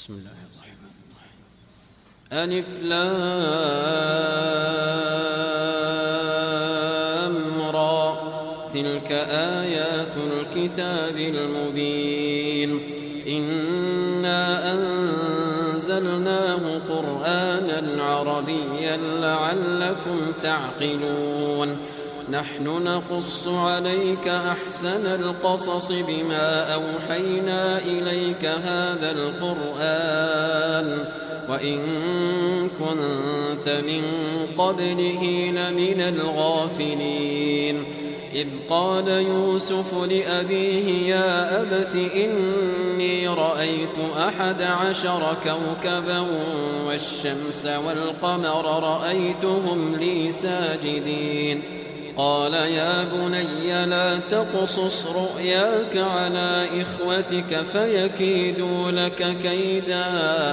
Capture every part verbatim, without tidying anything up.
بسم الله الرحمن الرحيم. ألف لام را تلك آيات الكتاب المبين إنا أنزلناه قرآنا عربيا لعلكم تعقلون نحن نقص عليك أحسن القصص بما أوحينا إليك هذا القرآن وإن كنت من قبله لمن الغافلين إذ قال يوسف لأبيه يا أبت إني رأيت أحد عشر كوكبا والشمس والقمر رأيتهم لي ساجدين قال يا بني لا تقصص رؤياك على إخوتك فيكيدوا لك كيدا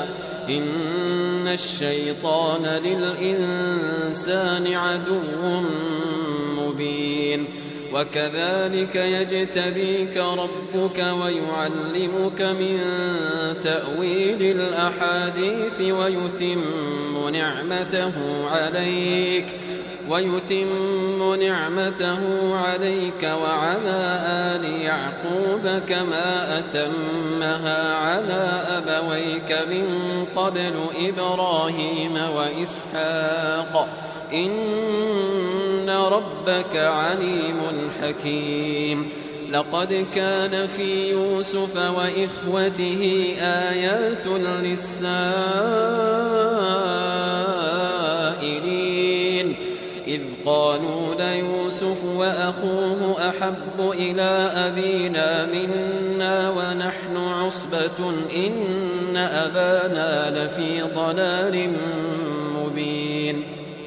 إن الشيطان للإنسان عدو مبين وكذلك يجتبيك ربك ويعلمك من تأويل الأحاديث ويتم نعمته عليك ويتم نعمته عليك وعلى آل يعقوب كما أتمها على أبويك من قبل إبراهيم وإسحاق إن ربك عليم حكيم لقد كان في يوسف وإخوته آيات للسائلين إذ قالوا ليوسف وأخوه أحب إلى أبينا منا ونحن عصبة إن أبانا لفي ضلال مبين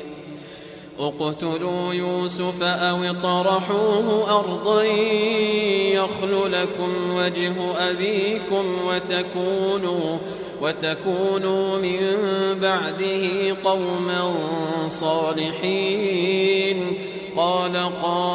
اقتلوا يوسف أو اطرحوه أرضا يخل لكم وجه أبيكم وتكونوا وتكونوا من بعده قوما صالحين قال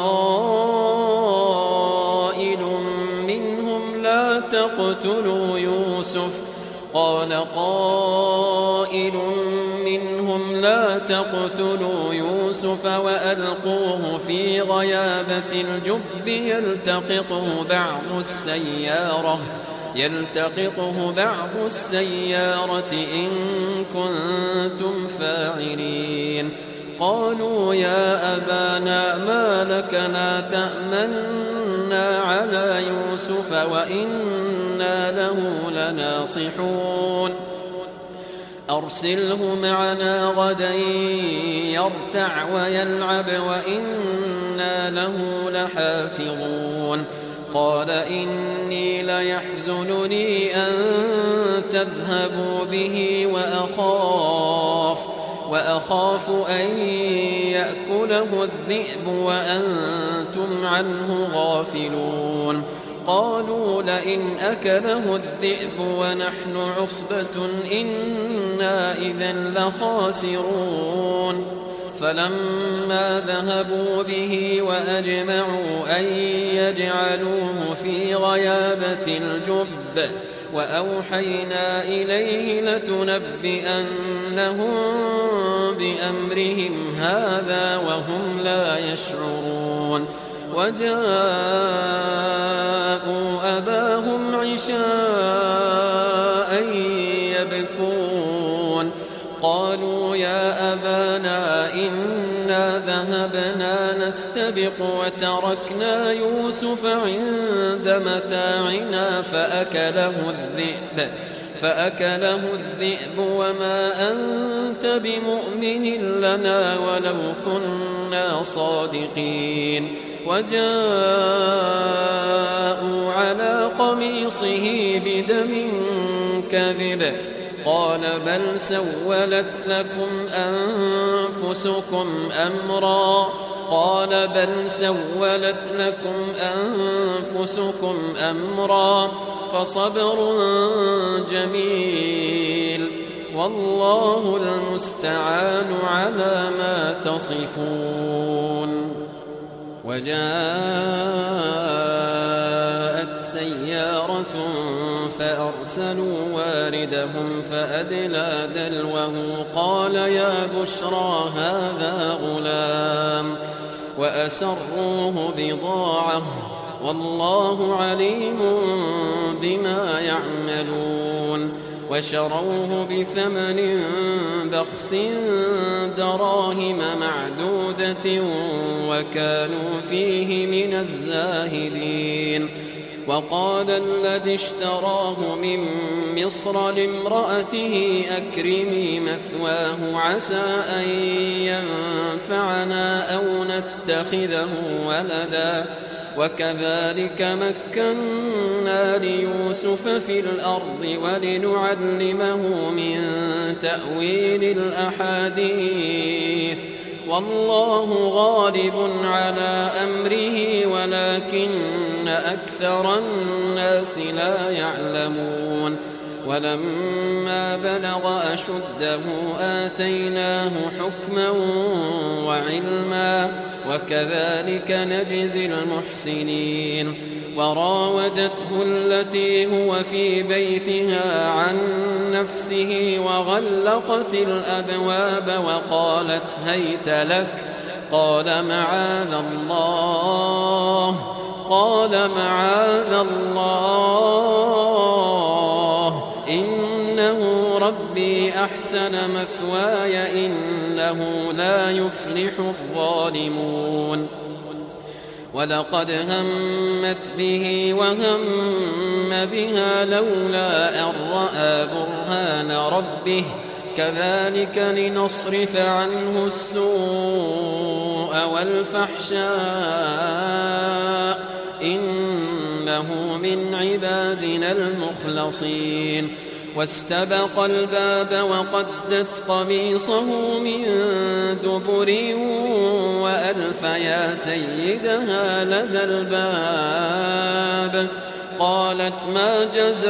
قائل منهم لا تقتلوا يوسف قال قائل منهم لا تقتلوا يوسف وألقوه في غيابة الجب يلتقطه بعض السيارة يلتقطه بعض السيارة إن كنتم فاعلين قالوا يا أبانا ما لك لا تأمنا على يوسف وإنا له لناصحون أرسله معنا غدا يرتع ويلعب وإنا له لحافظون قال إني ليحزنني أن تذهبوا به وأخاف وأخاف أن يأكله الذئب وأنتم عنه غافلون قالوا لئن أكله الذئب ونحن عصبة إنا إذا لخاسرون فلما ذهبوا به وأجمعوا أن يجعلوه في غيابة الجب وأوحينا إليه لتنبئنهم بأمرهم هذا وهم لا يشعرون وجاءوا أباهم عشاء يبكون قالوا يا أبانا إنا ذهبنا نستبق وتركنا يوسف عند متاعنا فأكله الذئب فأكله الذئب وما أنت بمؤمن لنا ولو كنا صادقين وجاءوا على قميصه بدم كذب قال بل سولت لكم أنفسكم أمرا قال بل سولت لكم أنفسكم أمرا فصبر جميل والله المستعان على ما تصفون وجاءت سيارة فأرسلوا واردهم فأدلى دلوه قال يا بشرى هذا غلام وأسروه بضاعة والله عليم بما يعملون وشروه بثمن بخس دراهم معدودة وكانوا فيه من الزاهدين. وقال الذي اشتراه من مصر لامرأته أكرمي مثواه عسى أن ينفعنا أو نتخذه ولدا وكذلك مكنا ليوسف في الأرض ولنعلمه من تأويل الأحاديث والله غالب على أمره ولكن أكثر الناس لا يعلمون. ولما بلغ أشده آتيناه حكما وعلما وكذلك نجزي المحسنين. وراودته التي هو في بيتها عن نفسه وغلقت الأبواب وقالت هيت لك قال معاذ الله قال معاذ الله إنه ربي أحسن مثواي إنه لا يفلح الظالمون. ولقد همت به وهم بها لولا أن رأى برهان ربه كذلك لنصرف عنه السوء والفحشاء إنه من عبادنا المخلصين. واستبق الباب وقدت قميصه من دبر وألف يا سيدها لدى الباب قالت ما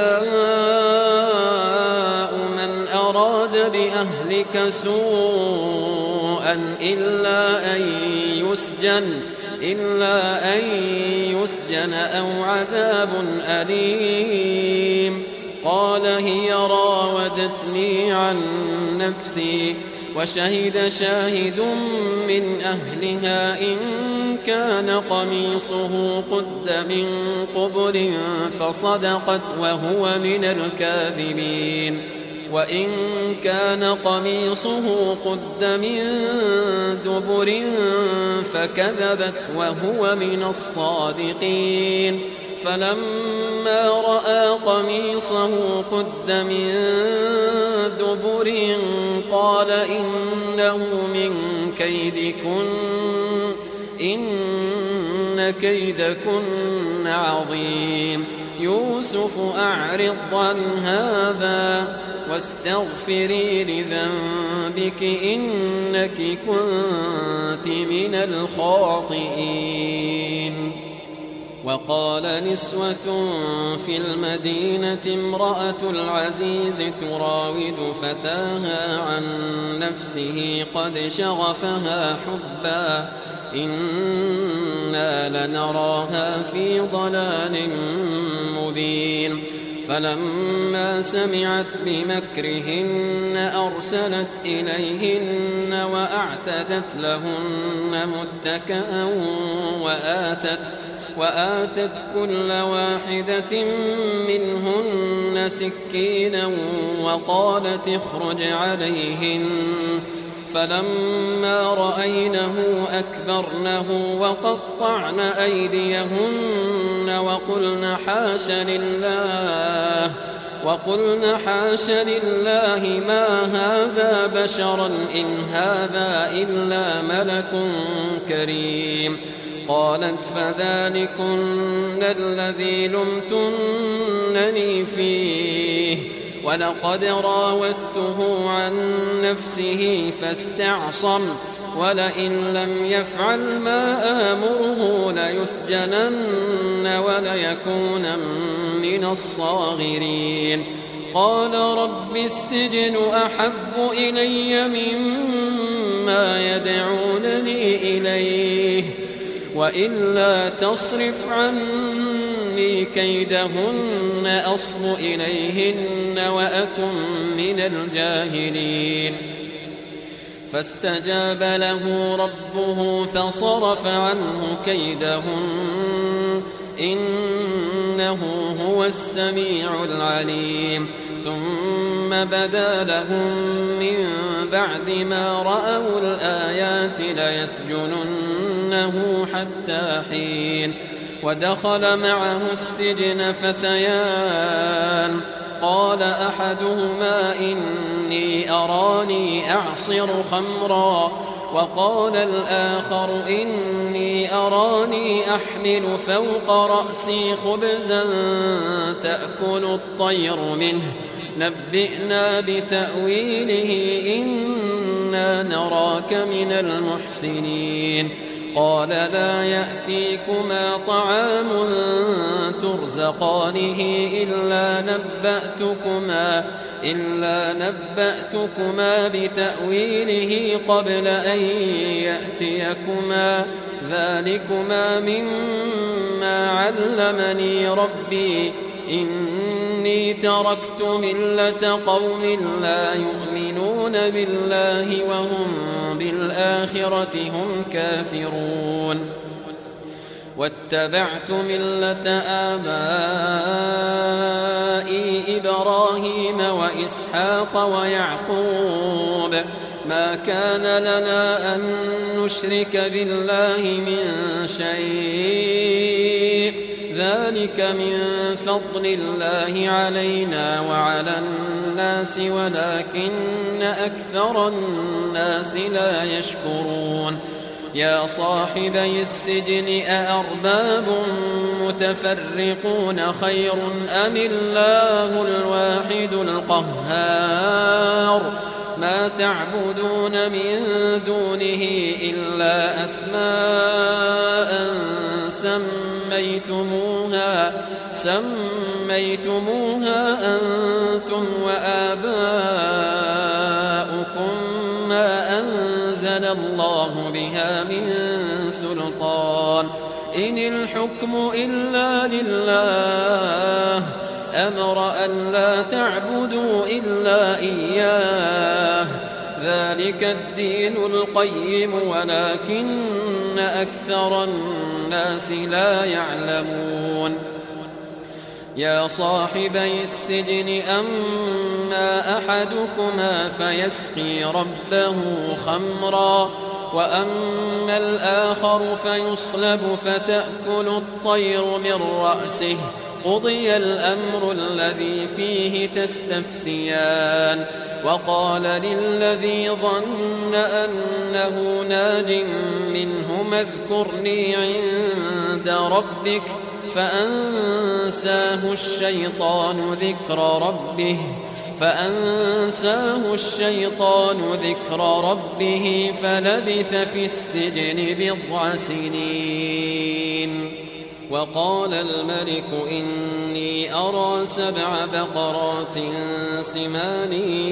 جزاء من أراد بأهلك سوءا إلا أن يسجن إلا أن يسجن أو عذاب أليم. قال هي راودتني عن نفسي وشهد شاهد من أهلها إن كان قميصه قد من قبل فصدقت وهو من الكاذبين وإن كان قميصه قد من دبر فكذبت وهو من الصادقين. فلما رأى قميصه قد من دبر قال إنه من كيدكن إن كيدكن عظيم. يوسف أعرض عن هذا واستغفري لذنبك إنك كنت من الخاطئين. وقال نسوة في المدينة امرأة العزيز تراود فتاها عن نفسه قد شغفها حبا إنا لنراها في ضلال مبين. فلما سمعت بمكرهن أرسلت إليهن وأعتدت لهن متكئا وآتت وآتت كل واحدة منهن سكينا وقالت اخرج عليهن. فلما رأينه أكبرنه وقطعن أيديهن وقلن حاش لله وقلن حاش لله ما هذا بشرا إن هذا إلا ملك كريم. قالت فذلكن الذي لمتنني فيه ولقد راودته عن نفسه فاستعصم ولئن لم يفعل ما آمره ليسجنن وليكون من الصاغرين. قال رب السجن أحب إلي مما يدعونني إليه وإلا تصرف عني إني كيدهن أصب إليهن وأكن من الجاهلين فاستجاب له ربه فصرف عنه كيدهن إنه هو السميع العليم ثم بدا لهم من بعد ما رأوا الآيات ليسجننه حتى حين ودخل معه السجن فتيان قال أحدهما إني أراني أعصر خمرا وقال الآخر إني أراني أحمل فوق رأسي خبزا تأكل الطير منه نبئنا بتأويله إنا نراك من المحسنين قال لا يأتيكما طعام ترزقانه إلا نبأتكما إلا نبأتكما بتأويله قبل أن يأتيكما ذلكما مما علمني ربي إني تركت ملة قوم لا يؤمنون بالله وهم بالآخرة هم كافرون واتبعت ملة آبائي إبراهيم وإسحاق ويعقوب ما كان لنا أن نشرك بالله من شيء ذلك من فضل الله علينا وعلى الناس ولكن أكثر الناس لا يشكرون يا صاحبي السجن أأرباب متفرقون خير أم الله الواحد القهار ما تعبدون من دونه إلا أسماء سميتموها سميتموها أنتم وآباؤكم ما أنزل الله بها من سلطان إن الحكم إلا لله أمر أن لا تعبدوا إلا إياه ذلك الدين القيم ولكن أكثر الناس لا يعلمون يا صاحبي السجن أما أحدكما فيسقي ربه خمرا وأما الآخر فيصلب فتأكل الطير من رأسه قضي الأمر الذي فيه تستفتيان وقال للذي ظن أنه ناج منهما اذكرني عند ربك فأنساه الشيطان ذكر ربه فأنساه الشيطان ذكر ربه فلبث في السجن بضع سنين وقال الملك إني أرى سبع بقرات سمان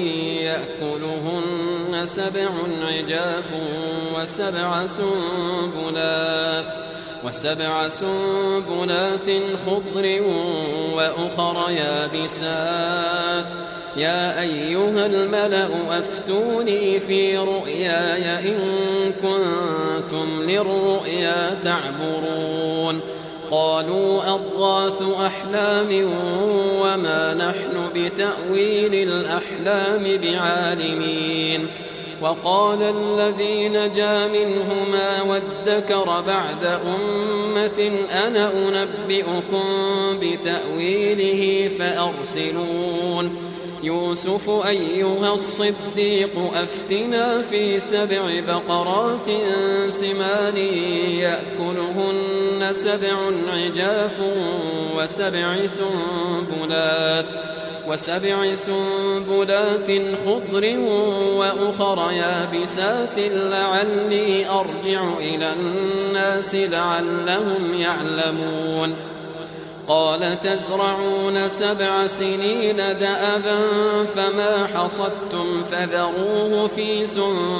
يأكلهن سبع عجاف وسبع سنبلات وسبع سنبلات خضر وأخر يابسات يا أيها الملأ أفتوني في رؤياي إن كنتم للرؤيا تعبرون قالوا أضغاث أحلام وما نحن بتأويل الأحلام بعالمين وقال الذي نجا منهما وادكر بعد أمة أنا أنبئكم بتأويله فأرسلون يوسف أيها الصديق أفتنا في سبع بقرات سمان يأكلهن سبع عجاف وسبع سنبلات وسبع سنبلات خضر وأخر يابسات لعلي أرجع إلى الناس لعلهم يعلمون قال تزرعون سبع سنين دأبا فما حصدتم فذروه في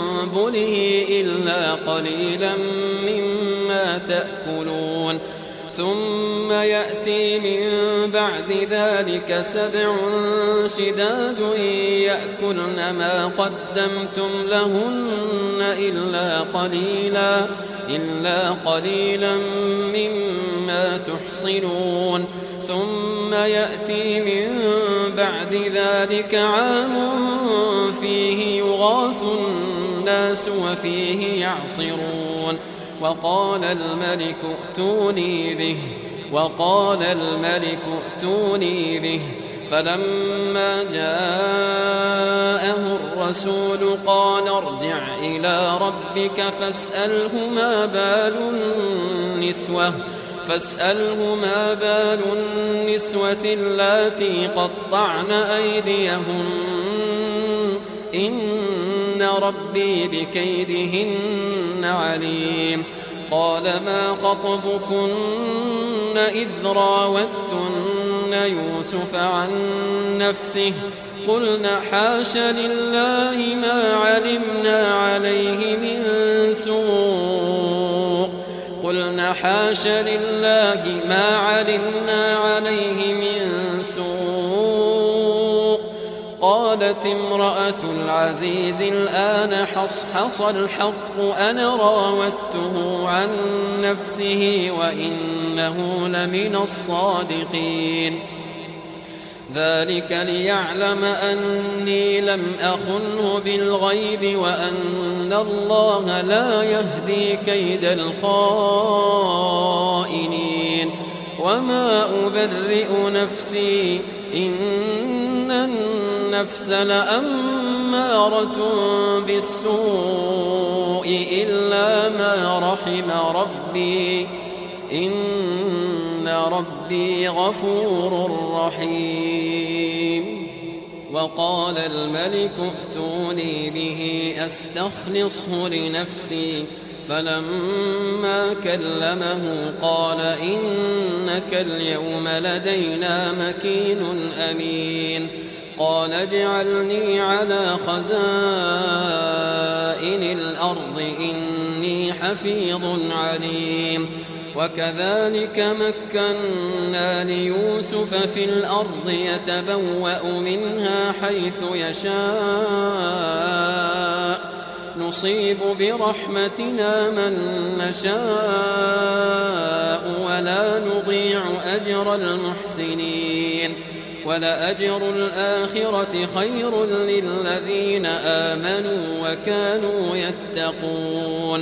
سنبله إلا قليلا مما تأكلون ثم يأتي من بعد ذلك سبع شداد يأكلن ما قدمتم لهن إلا قليلا إلا قليلا مما تحصنون ثم يأتي من بعد ذلك عام فيه يغاث الناس وفيه يعصرون وقال الملك ائتوني به وقال الملك ائتوني به فلما جاءه الرسول قال ارجع إلى ربك فاسأله ما بال النسوة فاسأله ما بال النسوة اللاتي قطعن أيديهن إن ربي بكيدهن عليم قال ما خطبكن إذ راوتن يوسف عن نفسه قلنا حاش لله ما علمنا عليه من سوء قلنا حاش لله ما علمنا عليه من سوء قالت امرأة العزيز الآن حصحص الحق أنا راودته عن نفسه وإنه لمن الصادقين ذلك ليعلم أني لم أخنه بالغيب وأن الله لا يهدي كيد الخائنين وما أبرئ نفسي إن النفس لأمارة بالسوء إلا ما رحم ربي إن ربي غفور رحيم وقال الملك ائتوني به أستخلصه لنفسي فلما كلمه قال إنك اليوم لدينا مكين أمين قال اجعلني على خزائن الأرض إني حفيظ عليم وكذلك مكنا ليوسف في الأرض يتبوأ منها حيث يشاء نصيب برحمتنا من نشاء ولا نضيع أجر المحسنين ولأجر الآخرة خير للذين آمنوا وكانوا يتقون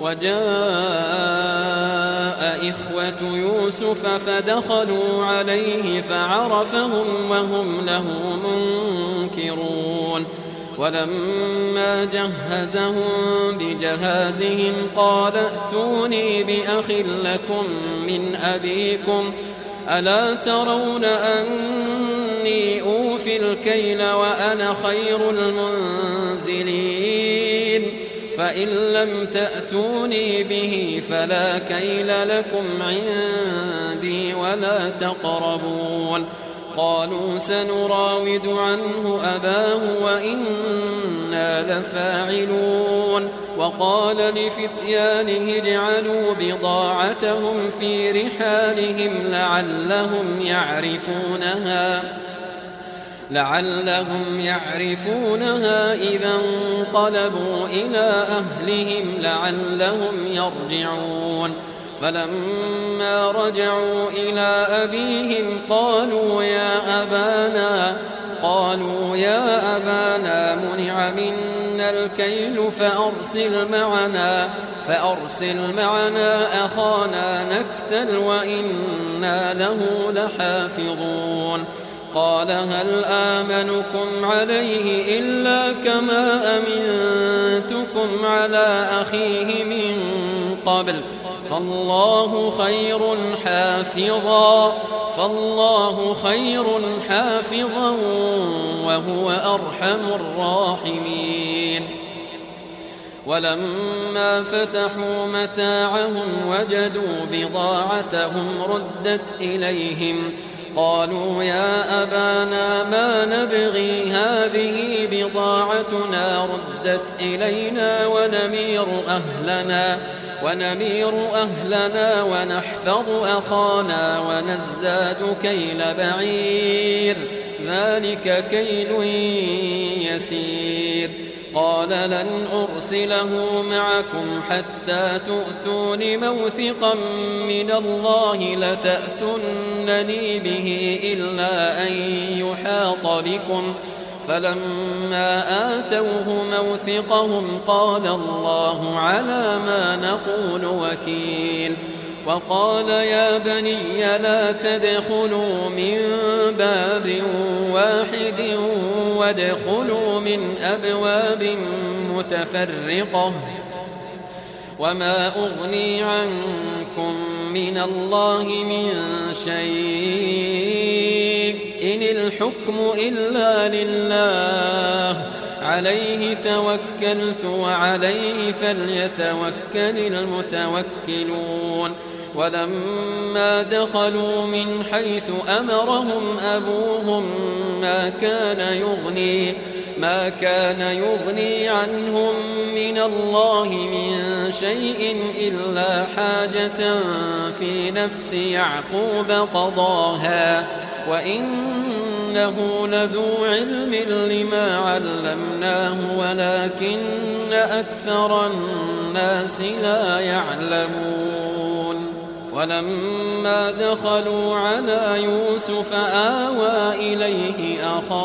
وجاء إخوة يوسف فدخلوا عليه فعرفهم وهم له منكرون ولما جهزهم بجهازهم قال ائتوني بأخ لكم من أبيكم ألا ترون أني أوفي الكيل وأنا خير المنزلين فإن لم تأتوني به فلا كيل لكم عندي ولا تقربون قالوا سنراود عنه أباه وإنا لفاعلون وقال لفتيانه اجعلوا بضاعتهم في رحالهم لعلهم يعرفونها لعلهم يعرفونها إذا انقلبوا إلى أهلهم لعلهم يرجعون فلما رجعوا إلى أبيهم قالوا يا أبانا قالوا يا أبانا منع منا الكيل فأرسل معنا فأرسل معنا أخانا نكتل وإنا له لحافظون قال هل آمنكم عليه إلا كما أمنتكم على أخيه من قبل فالله خير حافظا فالله خير حافظا وهو أرحم الراحمين ولما فتحوا متاعهم وجدوا بضاعتهم ردت إليهم قالوا يا أبانا ما نبغي هذه بضاعتنا ردت إلينا ونمير أهلنا ونمير أهلنا ونحفظ أخانا ونزداد كيل بعير ذلك كيل يسير قال لن أرسله معكم حتى تؤتون موثقا من الله لتأتونني به إلا أن يحاط بكم فلما آتوه موثقهم قال الله على ما نقول وكيل وقال يا بني لا تدخلوا من باب واحد وادخلوا من أبواب متفرقة وما أغني عنكم من الله من شيء إن الحكم إلا لله عليه توكلت وعليه فليتوكل المتوكلون ولما دخلوا من حيث أمرهم أبوهم ما كان يغني ما كان يغني عنهم من الله من شيء إلا حاجة في نفس يعقوب قضاها وإنه لذو علم لما علمناه ولكن أكثر الناس لا يعلمون ولما دخلوا على يوسف آوى إليه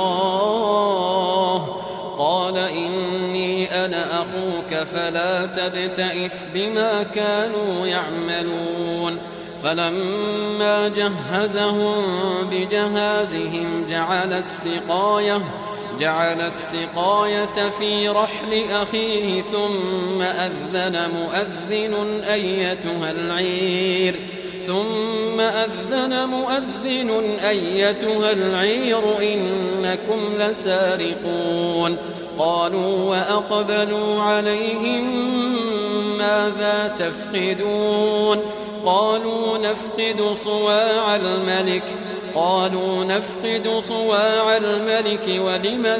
أخاه قال إني أنا أخوك فلا تبتئس بما كانوا يعملون فلما جهزهم بجهازهم جعل السقاية جعل السقاية في رحل أخيه ثم أذن مؤذن أيتها العير ثم أذن مؤذن أيتها العير إنكم لسارقون قالوا وأقبلوا عليهم ماذا تفقدون قالوا نفقد صواع الملك قالوا نفقد صواع الملك ولمن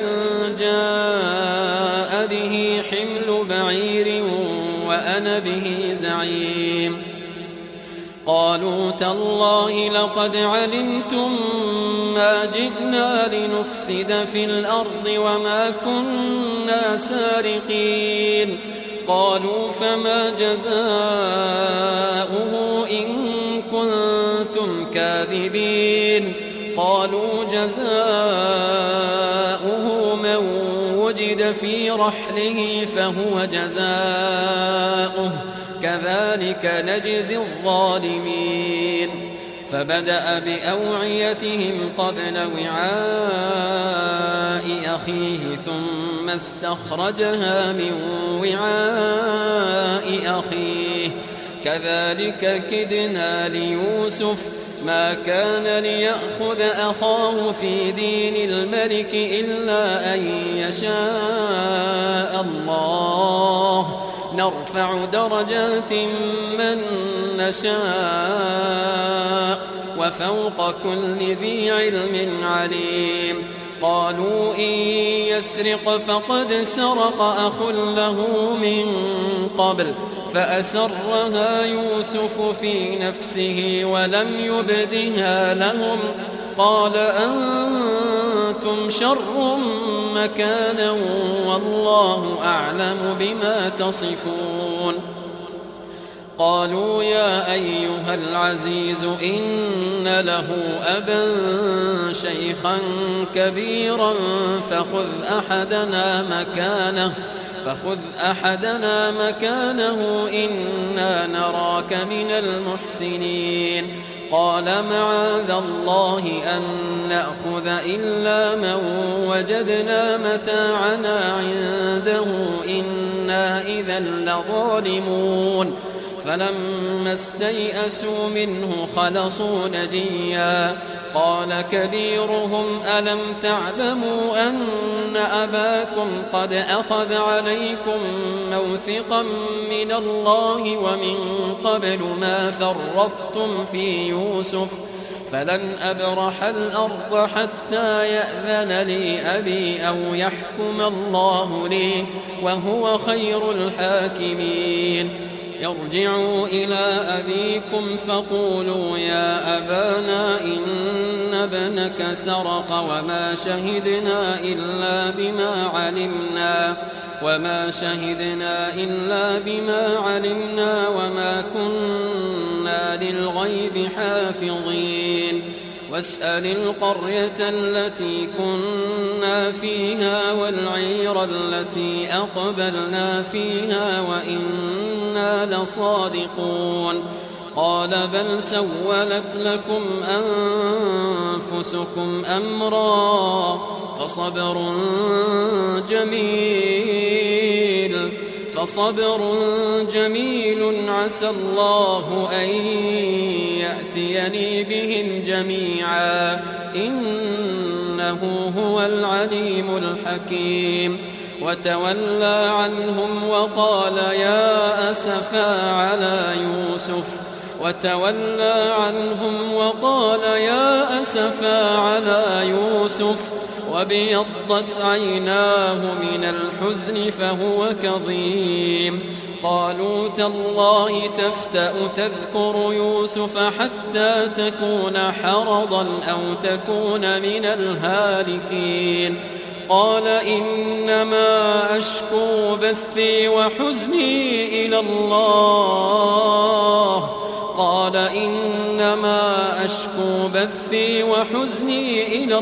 جاء به حمل بعير وأنا به زعيم قالوا تالله لقد علمتم ما جئنا لنفسد في الأرض وما كنا سارقين قالوا فما جزاؤه إن كنتم كاذبين قالوا جزاؤه من وجد في رحله فهو جزاؤه كذلك نجزي الظالمين فبدأ بأوعيتهم قبل وعاء أخيه ثم استخرجها من وعاء أخيه كذلك كدنا ليوسف ما كان ليأخذ أخاه في دين الملك إلا أن يشاء الله نرفع درجات من نشاء وفوق كل ذي علم عليم قالوا إن يسرق فقد سرق أخ له من قبل فأسرها يوسف في نفسه ولم يبدها لهم قال أنتم شر مكانا والله أعلم بما تصفون قالوا يا أيها العزيز إن له أبا شيخا كبيرا فخذ أحدنا مكانه فخذ أحدنا مكانه إنا نراك من المحسنين قال معاذ الله أن نأخذ إلا من وجدنا متاعنا عنده إنا إذا لظالمون فلما استيئسوا منه خلصوا نجيا قال كبيرهم ألم تعلموا أن أباكم قد أخذ عليكم موثقا من الله ومن قبل ما فرطتم في يوسف فلن أبرح الأرض حتى يأذن لي أبي أو يحكم الله لي وهو خير الحاكمين. ارجعوا إلى أبيكم فقولوا يا أبانا إن ابنك سرق وما شهدنا إلا بما علمنا وما شهدنا إلا بما علمنا وما كنا للغيب حافظين. واسأل القرية التي كنا فيها والعير التي أقبلنا فيها وإنا لصادقون. قال بل سولت لكم أنفسكم أمرا فصبر جميل فصبر جميل عسى الله أن يأتيني بهم جميعا إنه هو العليم الحكيم. وتولى عنهم وقال يا أسفا على يوسف وتولى عنهم وقال يا أسفا على يوسف وابيضت عيناه من الحزن فهو كظيم. قالوا تالله تفتأ تذكر يوسف حتى تكون حرضا أو تكون من الهالكين. قال إنما أشكو بثي وحزني إلى الله قال إنما أشكو بثي وحزني إلى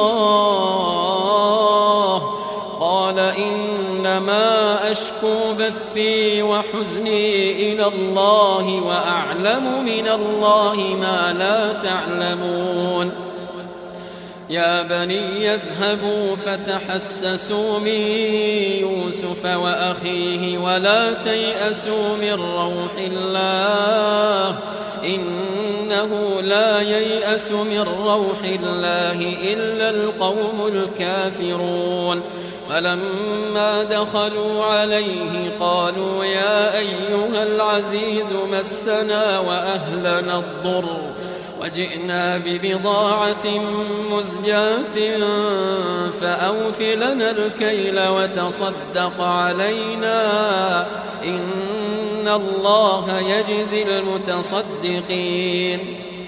الله قال إنما أشكو بثي وحزني إلى الله وأعلم من الله ما لا تعلمون. يا بني اذهبوا فتحسسوا من يوسف وأخيه ولا تيأسوا من روح الله إنه لا ييأس من روح الله إلا القوم الكافرون. فلما دخلوا عليه قالوا يا أيها العزيز مسنا وأهلنا الضر وجئنا ببضاعة مزجاة فأوف لنا الكيل وتصدق علينا إن الله يجزي المتصدقين.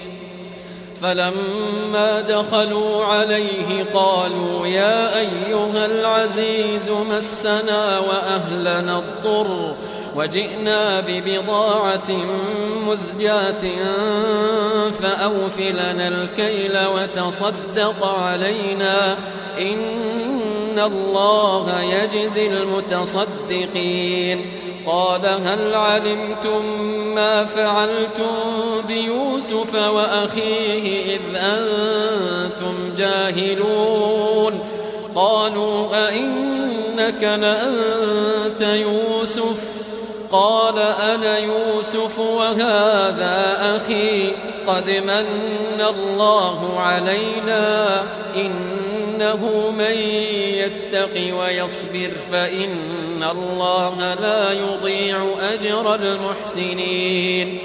فلما دخلوا عليه قالوا يا أيها العزيز مسنا وأهلنا الضر وجئنا ببضاعة مزجاة فأوف لنا الكيل وتصدق علينا إن الله يجزي المتصدقين. قال هل علمتم ما فعلتم بيوسف وأخيه إذ أنتم جاهلون؟ قالوا أئنك لأنت يوسف؟ قال أنا يوسف وهذا أخي قد من الله علينا إنه من يتق ويصبر فإن الله لا يضيع أجر المحسنين.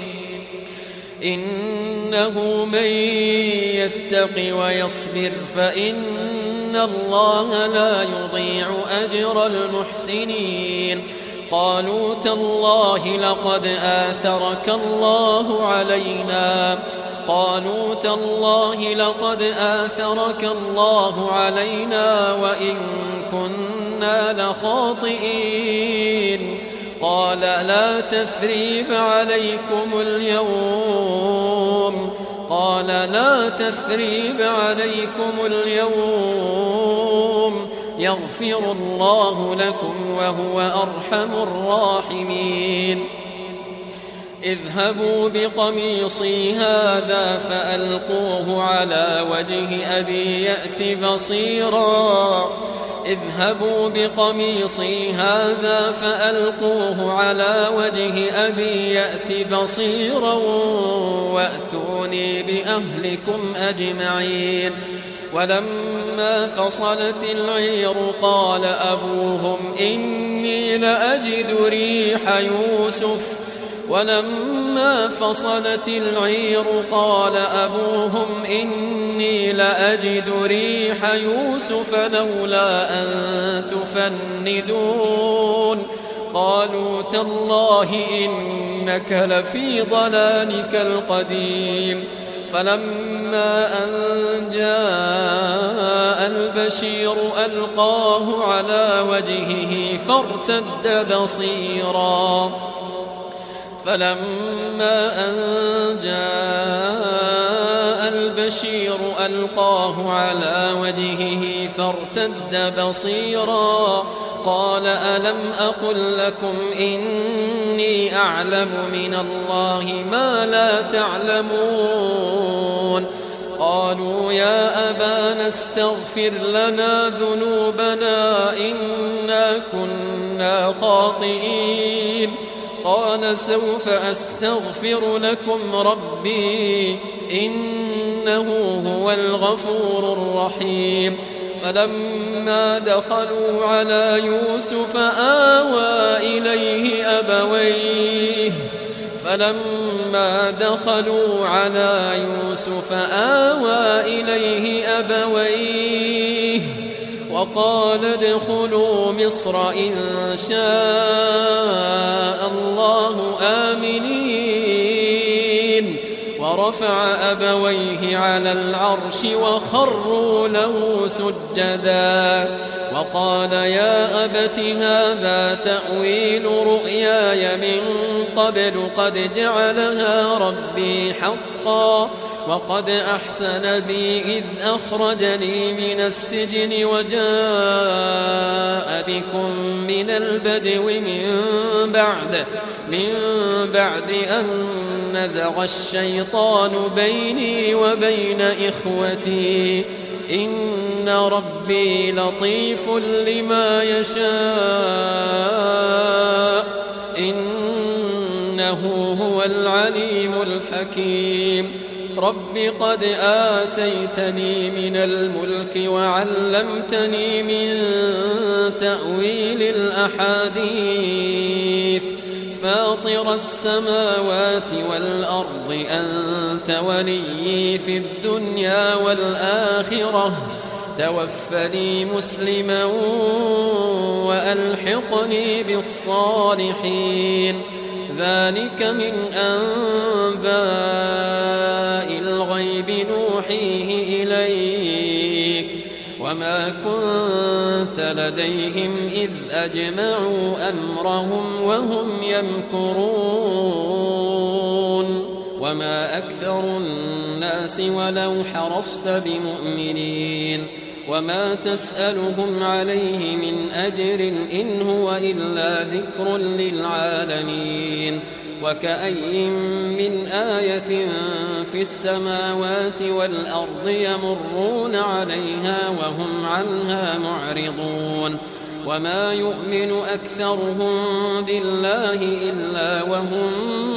إنه من يتق ويصبر فإن الله لا يضيع أجر المحسنين. قالوا تالله لقد آثرك الله علينا قالوا تالله لقد آثرك الله علينا وإن كنا لخاطئين. قال لا تثريب عليكم اليوم قال لا تثريب عليكم اليوم يغفر الله لكم وهو أرحم الراحمين. اذهبوا بقميصي هذا فألقوه على وجه أبي يأت بصيرا اذهبوا بقميصي هذا فألقوه على وجه أبي يأت بصيرا وأتوني بأهلكم أجمعين. ولما فصلت العير قال أبوهم إني لأجد ريح يوسف ولما فصلت العير قال أبوهم إني لأجد ريح يوسف لولا أن تفندون قالوا تالله إنك لفي ضلالك القديم فلما أن جاء البشير ألقاه على وجهه فارتد بصيرا فلما أن جاء البشير ألقاه على وجهه فارتد بصيرا قال ألم أقل لكم إني أعلم من الله ما لا تعلمون قالوا يا أبانا استغفر لنا ذنوبنا إنا كنا خاطئين قال سوف أستغفر لكم ربي إنه هو الغفور الرحيم فلما دخلوا على يوسف آوى إليه أبويه فلما دخلوا على يوسف آوى إليه أبويه وقال ادخلوا مصر إن شاء الله آمنين ورفع أبويه على العرش وخروا له سجدا وقال يا أبت هذا تأويل رؤياي من قبل قد جعلها ربي حقا وقد أحسن بي إذ أخرجني من السجن وجاء بكم من البدو من بعد من بعد أن نزغ الشيطان بيني وبين إخوتي إن ربي لطيف لما يشاء إنه هو العليم الحكيم رب قد آتيتني من الملك وعلمتني من تأويل الأحاديث فاطر السماوات والأرض أنت وليي في الدنيا والآخرة توفني مسلما وألحقني بالصالحين ذلك من أنباء الغيب نوحيه إليك وما كنت لديهم إذ أجمعوا أمرهم وهم يمكرون وما أكثر الناس ولو حرصت بمؤمنين وما تسألهم عليه من أجر إن هو إلا ذكر للعالمين وكأي من آية في السماوات والأرض يمرون عليها وهم عنها معرضون وما يؤمن أكثرهم بالله إلا وهم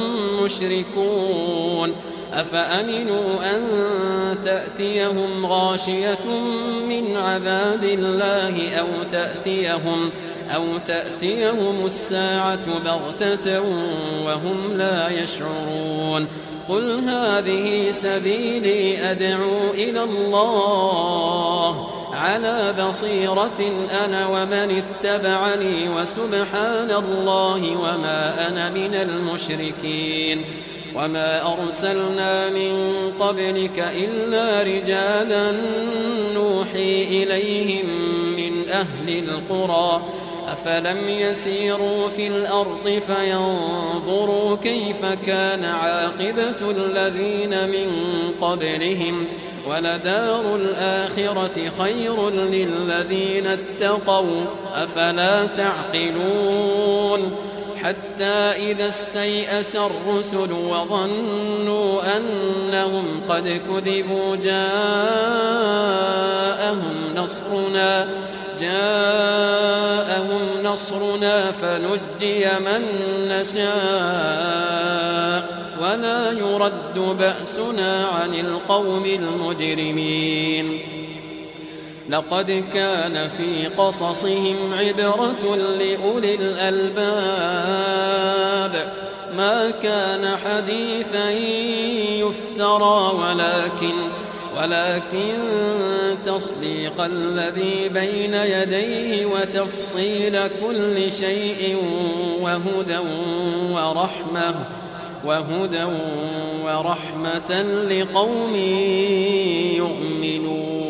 مشركون أفأمنوا أن تأتيهم غاشية من عذاب الله أو تأتيهم أو تأتيهم الساعة بغتة وهم لا يشعرون قل هذه سبيلي أدعو إلى الله على بصيرة أنا ومن اتبعني وسبحان الله وما أنا من المشركين وما أرسلنا من قبلك إلا رجالا نوحي إليهم من أهل القرى أفلم يسيروا في الأرض فينظروا كيف كان عاقبة الذين من قبلهم ولدار الآخرة خير للذين اتقوا أفلا تعقلون حتى إذا استيأس الرسل وظنوا أنهم قد كذبوا جاءهم نصرنا جاءهم نصرنا فنجي من نشاء ولا يرد بأسنا عن القوم المجرمين لقد كان في قصصهم عبرة لأولي الألباب ما كان حديثا يفترى ولكن ولكن تصديق الذي بين يديه وتفصيل كل شيء وهدى ورحمة وهدى ورحمة لقوم يؤمنون.